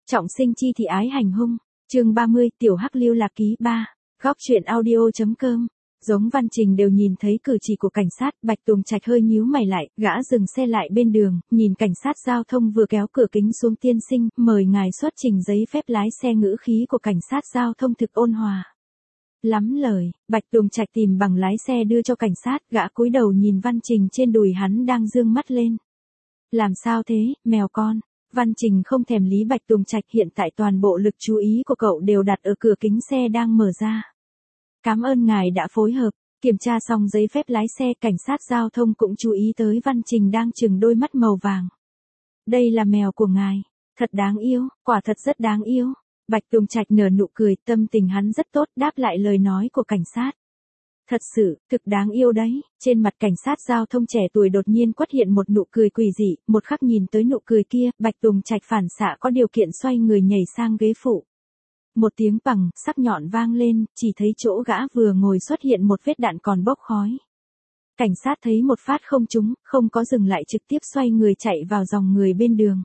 Trọng sinh chi thị ái hành hung. Chương 30, Tiểu Hắc lưu lạc ký 3. Góc truyện audio.com. Giống Văn Trình đều nhìn thấy cử chỉ của cảnh sát, Bạch Tùng Trạch hơi nhíu mày lại, gã dừng xe lại bên đường, nhìn cảnh sát giao thông vừa kéo cửa kính xuống. Tiên sinh, mời ngài xuất trình giấy phép lái xe. Ngữ khí của cảnh sát giao thông thực ôn hòa. Lắm lời, Bạch Tùng Trạch tìm bằng lái xe đưa cho cảnh sát, gã cúi đầu nhìn Văn Trình trên đùi hắn đang dương mắt lên. Làm sao thế, mèo con? Văn Trình không thèm lý Bạch Tùng Trạch, hiện tại toàn bộ lực chú ý của cậu đều đặt ở cửa kính xe đang mở ra. Cảm ơn ngài đã phối hợp. Kiểm tra xong giấy phép lái xe, cảnh sát giao thông cũng chú ý tới Văn Trình đang trừng đôi mắt màu vàng. Đây là mèo của ngài. Thật đáng yêu, quả thật rất đáng yêu. Bạch Tùng Trạch nở nụ cười, tâm tình hắn rất tốt, đáp lại lời nói của cảnh sát. Thật sự, thực đáng yêu đấy. Trên mặt cảnh sát giao thông trẻ tuổi đột nhiên xuất hiện một nụ cười quỷ dị, một khắc nhìn tới nụ cười kia, Bạch Tùng Trạch phản xạ có điều kiện xoay người nhảy sang ghế phụ. Một tiếng bằng, sắc nhọn vang lên, chỉ thấy chỗ gã vừa ngồi xuất hiện một vết đạn còn bốc khói. Cảnh sát thấy một phát không trúng, không có dừng lại, trực tiếp xoay người chạy vào dòng người bên đường.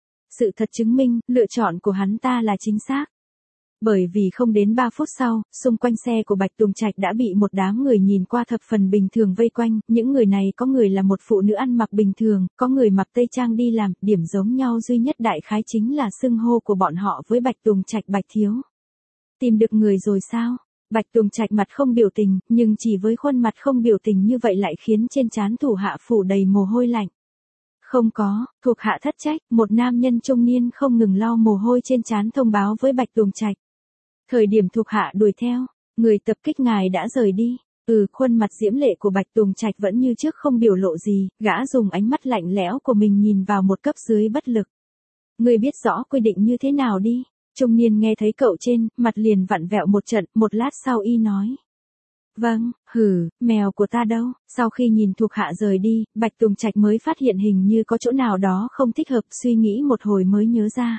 Sự thật chứng minh, lựa chọn của hắn ta là chính xác. Bởi vì không đến 3 phút sau, xung quanh xe của Bạch Tùng Trạch đã bị một đám người nhìn qua thập phần bình thường vây quanh, những người này có người là một phụ nữ ăn mặc bình thường, có người mặc tây trang đi làm, điểm giống nhau duy nhất đại khái chính là xưng hô của bọn họ với Bạch Tùng Trạch Bạch Thiếu. Tìm được người rồi sao? Bạch Tùng Trạch mặt không biểu tình, nhưng chỉ với khuôn mặt không biểu tình như vậy lại khiến trên trán thủ hạ phủ đầy mồ hôi lạnh. Không có, thuộc hạ thất trách, một nam nhân trung niên không ngừng lau mồ hôi trên trán thông báo với Bạch Tùng Trạch. Thời điểm thuộc hạ đuổi theo, người tập kích ngài đã rời đi. Khuôn mặt diễm lệ của Bạch Tùng Trạch vẫn như trước không biểu lộ gì, gã dùng ánh mắt lạnh lẽo của mình nhìn vào một cấp dưới bất lực. Người biết rõ quy định như thế nào đi. Trung niên nghe thấy cậu trên, mặt liền vặn vẹo một trận, một lát sau y nói. Vâng, mèo của ta đâu? Sau khi nhìn thuộc hạ rời đi, Bạch Tùng Trạch mới phát hiện hình như có chỗ nào đó không thích hợp, suy nghĩ một hồi mới nhớ ra.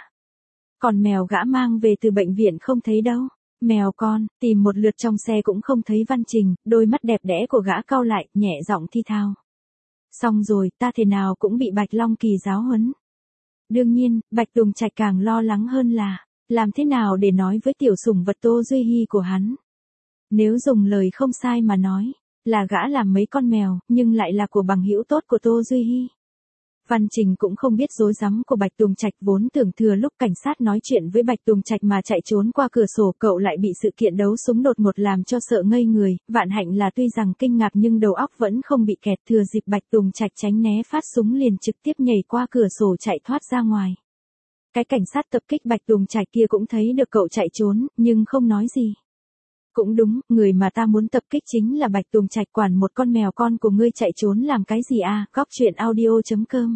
Còn mèo gã mang về từ bệnh viện không thấy đâu. Mèo con, tìm một lượt trong xe cũng không thấy Văn Trình, đôi mắt đẹp đẽ của gã cau lại, nhẹ giọng thi thao. Xong rồi, ta thế nào cũng bị Bạch Long Kỳ giáo huấn. Đương nhiên, Bạch Tùng Trạch càng lo lắng hơn là, làm thế nào để nói với tiểu sủng vật Tô Duy Hi của hắn. Nếu dùng lời không sai mà nói, là gã làm mấy con mèo, nhưng lại là của bằng hữu tốt của Tô Duy Hi. Văn Trình cũng không biết rối rắm của Bạch Tùng Trạch, vốn tưởng thừa lúc cảnh sát nói chuyện với Bạch Tùng Trạch mà chạy trốn qua cửa sổ, cậu lại bị sự kiện đấu súng đột ngột làm cho sợ ngây người, vạn hạnh là tuy rằng kinh ngạc nhưng đầu óc vẫn không bị kẹt, thừa dịp Bạch Tùng Trạch tránh né phát súng liền trực tiếp nhảy qua cửa sổ chạy thoát ra ngoài. Cái cảnh sát tập kích Bạch Tùng Trạch kia cũng thấy được cậu chạy trốn, nhưng không nói gì. Cũng đúng, người mà ta muốn tập kích chính là Bạch Tùng Trạch, quản một con mèo con của ngươi chạy trốn làm cái gì à? Góc truyện audio.com.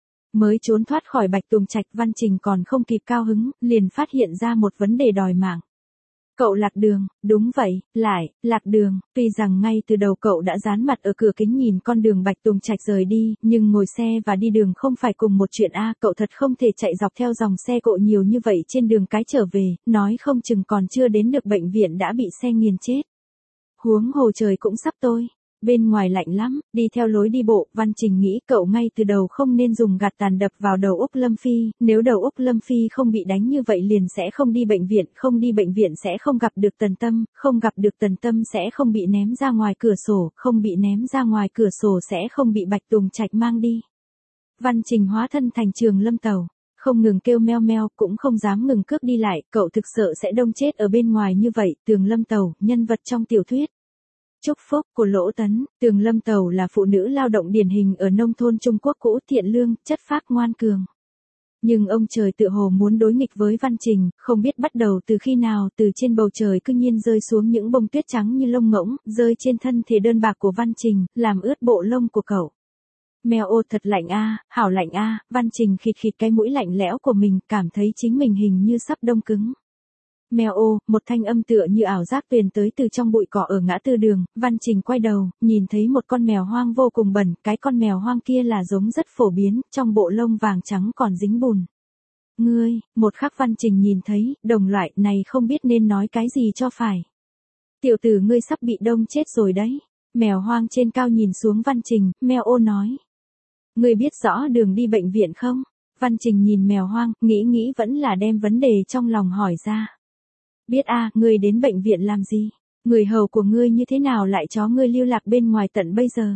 Mới trốn thoát khỏi Bạch Tùng Trạch, Văn Trình còn không kịp cao hứng, liền phát hiện ra một vấn đề đòi mạng. Cậu lạc đường, đúng vậy, lạc đường. Tuy rằng ngay từ đầu cậu đã dán mặt ở cửa kính nhìn con đường Bạch Tùng Trạch rời đi, nhưng ngồi xe và đi đường không phải cùng một chuyện a, cậu thật không thể chạy dọc theo dòng xe cộ nhiều như vậy trên đường cái trở về, nói không chừng còn chưa đến được bệnh viện đã bị xe nghiền chết. Huống hồ trời cũng sắp tối. Bên ngoài lạnh lắm, đi theo lối đi bộ, Văn Trình nghĩ cậu ngay từ đầu không nên dùng gạt tàn đập vào đầu Úc Lâm Phi, nếu đầu Úc Lâm Phi không bị đánh như vậy liền sẽ không đi bệnh viện, không đi bệnh viện sẽ không gặp được Tần Tâm, không gặp được Tần Tâm sẽ không bị ném ra ngoài cửa sổ, không bị ném ra ngoài cửa sổ sẽ không bị Bạch Tùng Trạch mang đi. Văn Trình hóa thân thành Trường Lâm Tàu, không ngừng kêu meo meo, cũng không dám ngừng cước đi lại, cậu thực sợ sẽ đông chết ở bên ngoài như vậy. Tường Lâm Tàu, nhân vật trong tiểu thuyết Chúc Phúc của Lỗ Tấn. Tường Lâm Tàu là phụ nữ lao động điển hình ở nông thôn Trung Quốc cũ, thiện lương, chất phác, ngoan cường. Nhưng ông trời tựa hồ muốn đối nghịch với Văn Trình, không biết bắt đầu từ khi nào, từ trên bầu trời cứ nhiên rơi xuống những bông tuyết trắng như lông ngỗng, rơi trên thân thể đơn bạc của Văn Trình, làm ướt bộ lông của cậu. Mèo ô, thật lạnh a, hảo lạnh a. Văn Trình khịt khịt cái mũi lạnh lẽo của mình, cảm thấy chính mình hình như sắp đông cứng. Mèo ô, một thanh âm tựa như ảo giác truyền tới từ trong bụi cỏ ở ngã tư đường. Văn Trình quay đầu, nhìn thấy một con mèo hoang vô cùng bẩn, cái con mèo hoang kia là giống rất phổ biến, trong bộ lông vàng trắng còn dính bùn. Ngươi, một khắc Văn Trình nhìn thấy, đồng loại này không biết nên nói cái gì cho phải. Tiểu tử ngươi sắp bị đông chết rồi đấy. Mèo hoang trên cao nhìn xuống Văn Trình, mèo ô nói. Ngươi biết rõ đường đi bệnh viện không? Văn Trình nhìn mèo hoang, nghĩ vẫn là đem vấn đề trong lòng hỏi ra. Biết a, ngươi đến bệnh viện làm gì? Người hầu của ngươi như thế nào lại chó ngươi lưu lạc bên ngoài tận bây giờ?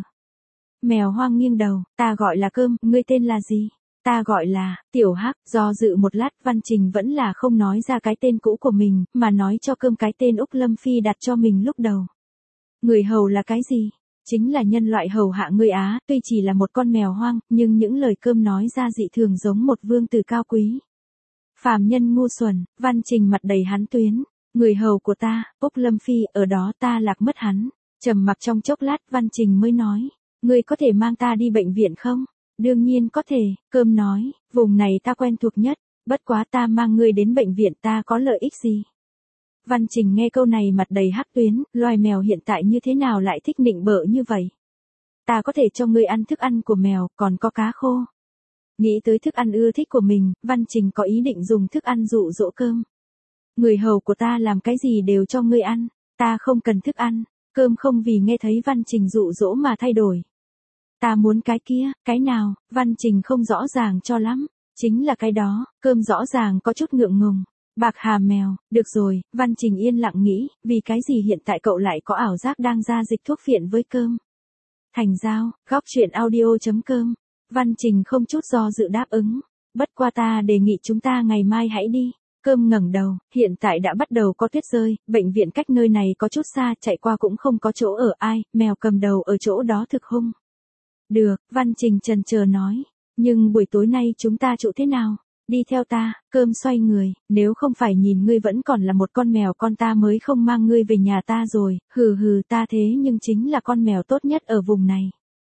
Mèo hoang nghiêng đầu, ta gọi là Cơm, ngươi tên là gì? Ta gọi là, Tiểu Hắc. Do dự một lát, Văn Trình vẫn là không nói ra cái tên cũ của mình, mà nói cho Cơm cái tên Úc Lâm Phi đặt cho mình lúc đầu. Người hầu là cái gì? Chính là nhân loại hầu hạ ngươi á, tuy chỉ là một con mèo hoang, nhưng những lời Cơm nói ra dị thường giống một vương tử cao quý. Phàm nhân ngu xuẩn, Văn Trình mặt đầy hắn tuyến. Người hầu của ta, Úc Lâm Phi, ở đó ta lạc mất hắn. Trầm mặc trong chốc lát, Văn Trình mới nói. Ngươi có thể mang ta đi bệnh viện không? Đương nhiên có thể, Cơm nói, vùng này ta quen thuộc nhất, bất quá ta mang ngươi đến bệnh viện ta có lợi ích gì? Văn Trình nghe câu này mặt đầy hắc tuyến, loài mèo hiện tại như thế nào lại thích nịnh bợ như vậy? Ta có thể cho ngươi ăn thức ăn của mèo, còn có cá khô. Nghĩ tới thức ăn ưa thích của mình, Văn Trình có ý định dùng thức ăn dụ dỗ Cơm. Người hầu của ta làm cái gì đều cho ngươi ăn, ta không cần thức ăn. Cơm không vì nghe thấy Văn Trình dụ dỗ mà thay đổi. Ta muốn cái kia, cái nào? Văn Trình không rõ ràng cho lắm. Chính là cái đó. Cơm rõ ràng có chút ngượng ngùng. Bạc hà mèo, được rồi, Văn Trình yên lặng nghĩ, vì cái gì hiện tại cậu lại có ảo giác đang ra dịch thuốc phiện với Cơm. Thành giao, góc truyện audio.com. Văn Trình không chút do dự đáp ứng. Bất qua ta đề nghị chúng ta ngày mai hãy đi. Cơm ngẩng đầu, hiện tại đã bắt đầu có tuyết rơi, bệnh viện cách nơi này có chút xa, chạy qua cũng không có chỗ ở ai, mèo cầm đầu ở chỗ đó thực hung. Được, Văn Trình chần chờ nói, nhưng buổi tối nay chúng ta trụ thế nào? Đi theo ta. Cơm xoay người, nếu không phải nhìn ngươi vẫn còn là một con mèo con ta mới không mang ngươi về nhà ta rồi, hừ ta thế nhưng chính là con mèo tốt nhất ở vùng này.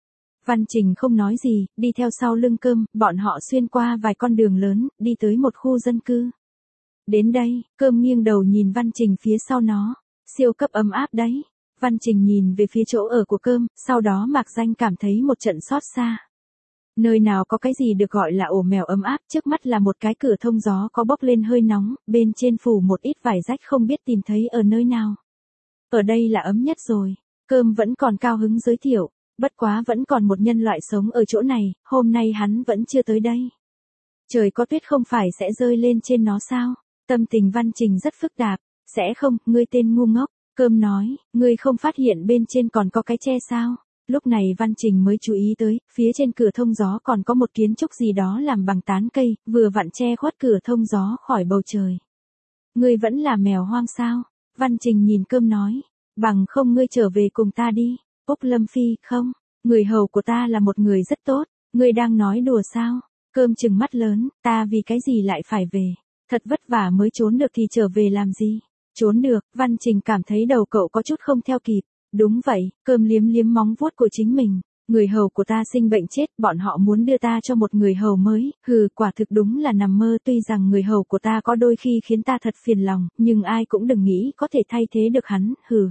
Văn Trình không nói gì, đi theo sau lưng Cơm, bọn họ xuyên qua vài con đường lớn, đi tới một khu dân cư. Đến đây, Cơm nghiêng đầu nhìn Văn Trình phía sau nó, siêu cấp ấm áp đấy. Văn Trình nhìn về phía chỗ ở của Cơm, sau đó mạc danh cảm thấy một trận xót xa. Nơi nào có cái gì được gọi là ổ mèo ấm áp, trước mắt là một cái cửa thông gió có bốc lên hơi nóng, bên trên phủ một ít vải rách không biết tìm thấy ở nơi nào. Ở đây là ấm nhất rồi. Cơm vẫn còn cao hứng giới thiệu, bất quá vẫn còn một nhân loại sống ở chỗ này, hôm nay hắn vẫn chưa tới đây. Trời có tuyết không phải sẽ rơi lên trên nó sao? Tâm tình Văn Trình rất phức tạp. Sẽ không, ngươi tên ngu ngốc. Cơm nói, ngươi không phát hiện bên trên còn có cái tre sao? Lúc này Văn Trình mới chú ý tới, phía trên cửa thông gió còn có một kiến trúc gì đó làm bằng tán cây, vừa vặn che khuất cửa thông gió khỏi bầu trời. Ngươi vẫn là mèo hoang sao? Văn Trình nhìn Cơm nói, bằng không ngươi trở về cùng ta đi. Úc Lâm Phi, không, người hầu của ta là một người rất tốt, ngươi đang nói đùa sao? Cơm trừng mắt lớn, ta vì cái gì lại phải về? Thật vất vả mới trốn được thì trở về làm gì? Trốn được, Văn Trình cảm thấy đầu cậu có chút không theo kịp. Đúng vậy, Cơm liếm liếm móng vuốt của chính mình. Người hầu của ta sinh bệnh chết, bọn họ muốn đưa ta cho một người hầu mới, quả thực đúng là nằm mơ. Tuy rằng người hầu của ta có đôi khi khiến ta thật phiền lòng, nhưng ai cũng đừng nghĩ có thể thay thế được hắn,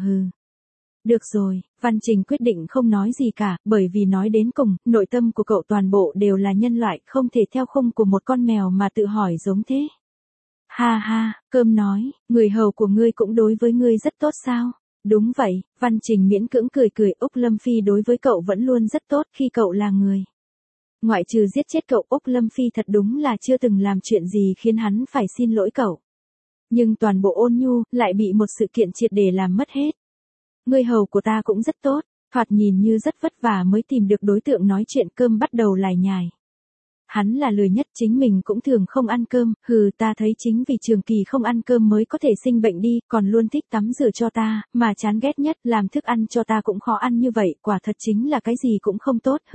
Được rồi, Văn Trình quyết định không nói gì cả, bởi vì nói đến cùng, nội tâm của cậu toàn bộ đều là nhân loại, không thể theo khung của một con mèo mà tự hỏi giống thế. Ha ha, Cơm nói, người hầu của ngươi cũng đối với ngươi rất tốt sao? Đúng vậy, Văn Trình miễn cưỡng cười, Úc Lâm Phi đối với cậu vẫn luôn rất tốt khi cậu là người. Ngoại trừ giết chết cậu, Úc Lâm Phi thật đúng là chưa từng làm chuyện gì khiến hắn phải xin lỗi cậu. Nhưng toàn bộ ôn nhu, lại bị một sự kiện triệt để làm mất hết. Người hầu của ta cũng rất tốt, thoạt nhìn như rất vất vả mới tìm được đối tượng nói chuyện. Cơm bắt đầu lải nhải. Hắn là lười nhất, chính mình cũng thường không ăn cơm, ta thấy chính vì trường kỳ không ăn cơm mới có thể sinh bệnh đi, còn luôn thích tắm rửa cho ta, mà chán ghét nhất, làm thức ăn cho ta cũng khó ăn như vậy, quả thật chính là cái gì cũng không tốt,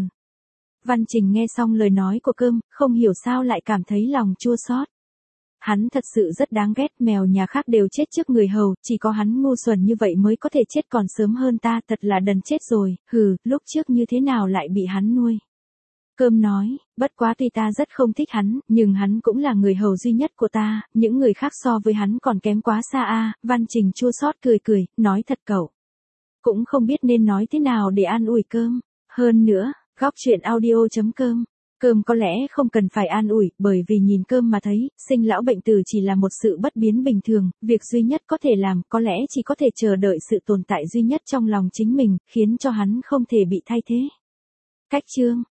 Văn Trình nghe xong lời nói của Cơm, không hiểu sao lại cảm thấy lòng chua xót. Hắn thật sự rất đáng ghét, mèo nhà khác đều chết trước người hầu, chỉ có hắn ngu xuẩn như vậy mới có thể chết còn sớm hơn ta, thật là đần chết rồi, lúc trước như thế nào lại bị hắn nuôi. Cơm nói, bất quá tuy ta rất không thích hắn, nhưng hắn cũng là người hầu duy nhất của ta, những người khác so với hắn còn kém quá xa a. Văn Trình chua xót cười, nói thật cậu cũng không biết nên nói thế nào để an ủi Cơm. Hơn nữa, góc truyện audio.com, Cơm có lẽ không cần phải an ủi, bởi vì nhìn Cơm mà thấy, sinh lão bệnh tử chỉ là một sự bất biến bình thường, việc duy nhất có thể làm, có lẽ chỉ có thể chờ đợi sự tồn tại duy nhất trong lòng chính mình, khiến cho hắn không thể bị thay thế. Cách chương